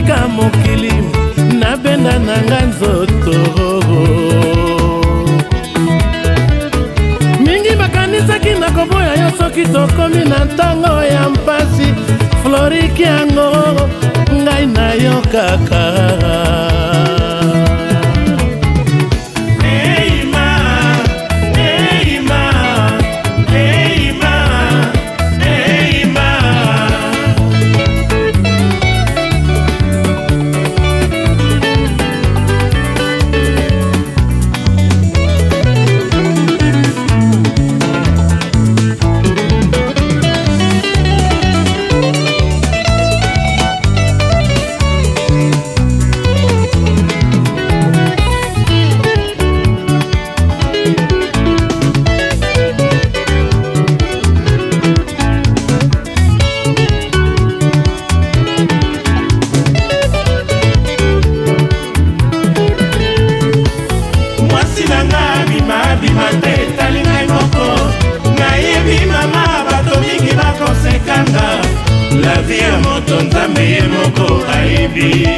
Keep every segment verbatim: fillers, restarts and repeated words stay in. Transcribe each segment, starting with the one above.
natika mokili nabenda nanga nzoto. Mingi bakanisaki nakoboya yo soki tokomi na ntango ya mpasi. Floriki yango ngai na yo kaka. La vie ya moto nzambe ye moko ayebi.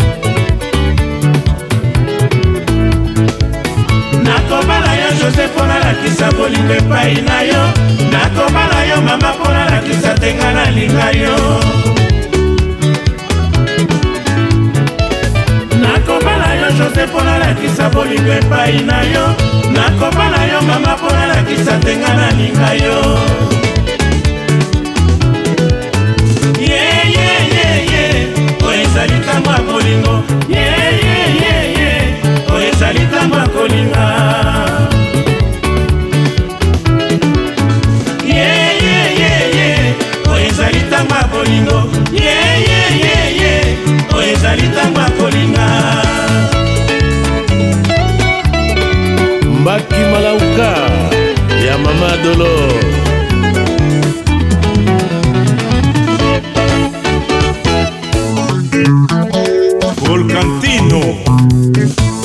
Nakobala yo José mpona lakisa bolingo epai na yo. Nakobala yo mama mpona lakisa tenga nalinga yo. Nakobala yo José mpona lakisa bolingo epai na yo. Nakobala yo mama mpona lakisa tenga nalinga yo. Zalitangwa kolingo, yeah yeah yeah yeah. Oye zalitangwa kolinga, yeah yeah yeah yeah. Oye zalitangwa kolingo, yeah yeah yeah yeah. Oye zalitangwa kolinga. Mbaki Malauka ya Mama Dolo. Volcantino.